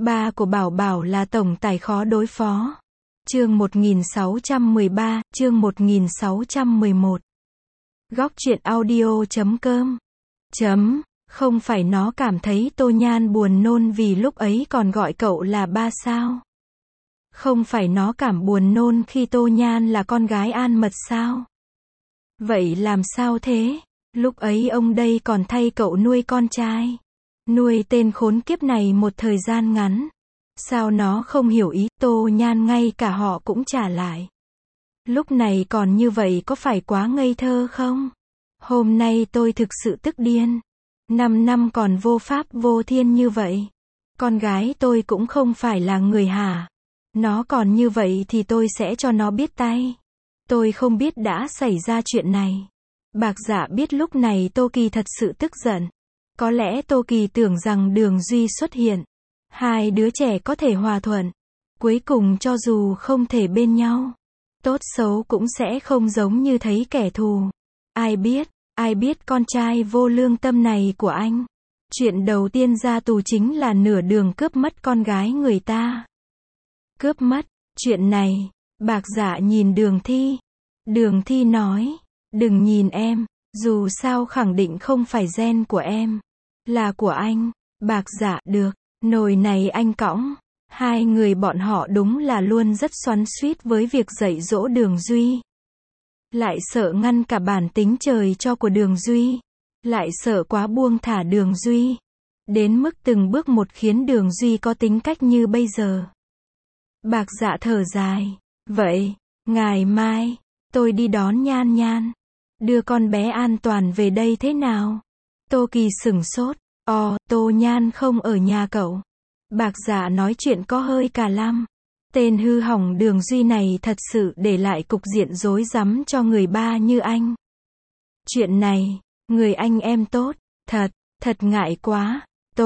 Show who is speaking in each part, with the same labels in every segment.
Speaker 1: Ba của Bảo Bảo là tổng tài khó đối phó. Chương 1613, chương 1611. Góc truyện audio.com. Không phải nó cảm thấy Tô Nhan buồn nôn vì lúc ấy còn gọi cậu là ba sao? Không phải nó cảm buồn nôn khi Tô Nhan là con gái An Mật sao? Vậy làm sao thế? Lúc ấy ông đây còn thay cậu nuôi con trai. Nuôi tên khốn kiếp này một thời gian ngắn. Sao nó không hiểu ý Tô Nhan ngay cả họ cũng trả lại. Lúc này còn như vậy có phải quá ngây thơ không? Hôm nay tôi thực sự tức điên. 5 năm còn vô pháp vô thiên như vậy. Con gái tôi cũng không phải là người hả? Nó còn như vậy thì tôi sẽ cho nó biết tay. Tôi không biết đã xảy ra chuyện này. Bạc Dạ biết lúc này Tô Kỳ thật sự tức giận. Có lẽ Tô Kỳ tưởng rằng Đường Duy xuất hiện, hai đứa trẻ có thể hòa thuận. Cuối cùng cho dù không thể bên nhau, tốt xấu cũng sẽ không giống như thấy kẻ thù. Ai biết con trai vô lương tâm này của anh. Chuyện đầu tiên ra tù chính là nửa đường cướp mất con gái người ta. Cướp mất, chuyện này, Bạc Dạ nhìn Đường Thi. Đường Thi nói, đừng nhìn em, dù sao khẳng định không phải gen của em, là của anh. Bạc Dạ, được, nồi này anh cõng. Hai người bọn họ đúng là luôn rất xoắn xuýt với việc dạy dỗ Đường Duy. Lại sợ ngăn cả bản tính trời cho của Đường Duy. Lại sợ quá buông thả Đường Duy. Đến mức từng bước một khiến Đường Duy có tính cách như bây giờ. Bạc Dạ thở dài. Vậy, ngày mai, tôi đi đón Nhan Nhan. Đưa con bé an toàn về đây thế nào? Tô Kỳ sửng sốt. Tô Nhan không ở nhà cậu. Bạc Dạ nói chuyện có hơi cà lăm. Tên hư hỏng Đường Duy này thật sự để lại cục diện rối rắm cho người ba như anh. Chuyện này, người anh em tốt, thật ngại quá.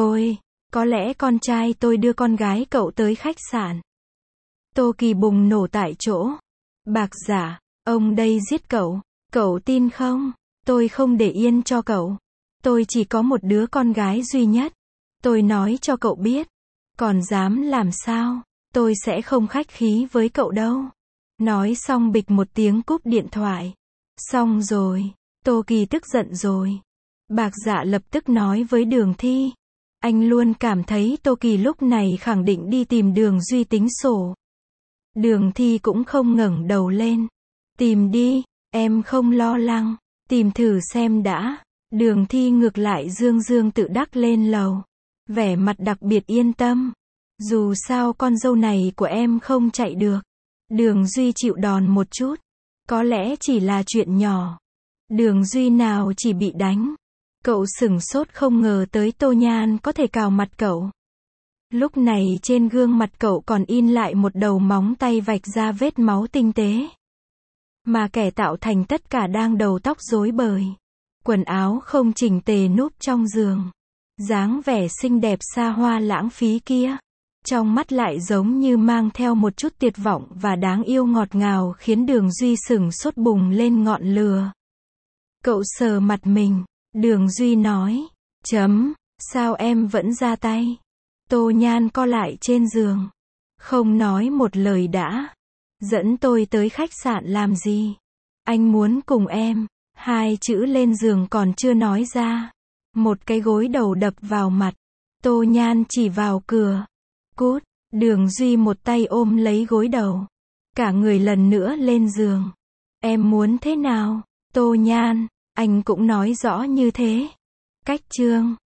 Speaker 1: Có lẽ con trai tôi đưa con gái cậu tới khách sạn. Tô Kỳ bùng nổ tại chỗ. Bạc Dạ, ông đây giết cậu tin không? Tôi không để yên cho cậu. Tôi chỉ có một đứa con gái duy nhất. Tôi nói cho cậu biết. Còn dám làm sao? Tôi sẽ không khách khí với cậu đâu. Nói xong bịch một tiếng cúp điện thoại. Xong rồi. Tô Kỳ tức giận rồi. Bạc Dạ lập tức nói với Đường Thi. Anh luôn cảm thấy Tô Kỳ lúc này khẳng định đi tìm Đường Duy tính sổ. Đường Thi cũng không ngẩng đầu lên. Tìm đi, em không lo lắng. Tìm thử xem đã. Đường Thi ngược lại dương tự đắc lên lầu. Vẻ mặt đặc biệt yên tâm. Dù sao con dâu này của em không chạy được. Đường Duy chịu đòn một chút. Có lẽ chỉ là chuyện nhỏ. Đường Duy nào chỉ bị đánh. Cậu sửng sốt không ngờ tới Tô Nhan có thể cào mặt cậu. Lúc này trên gương mặt cậu còn in lại một đầu móng tay vạch ra vết máu tinh tế. Mà kẻ tạo thành tất cả đang đầu tóc rối bời. Quần áo không chỉnh tề núp trong giường. Dáng vẻ xinh đẹp xa hoa lãng phí kia. Trong mắt lại giống như mang theo một chút tuyệt vọng và đáng yêu ngọt ngào khiến Đường Duy sửng sốt bùng lên ngọn lửa. Cậu sờ mặt mình. Đường Duy nói. Sao em vẫn ra tay? Tô Nhan co lại trên giường. Không nói một lời đã. Dẫn tôi tới khách sạn làm gì? Anh muốn cùng em. Hai chữ lên giường còn chưa nói ra. Một cái gối đầu đập vào mặt. Tô Nhan chỉ vào cửa. Cút. Đường Duy một tay ôm lấy gối đầu. Cả người lần nữa lên giường. Em muốn thế nào? Tô Nhan, anh cũng nói rõ như thế. Cách chương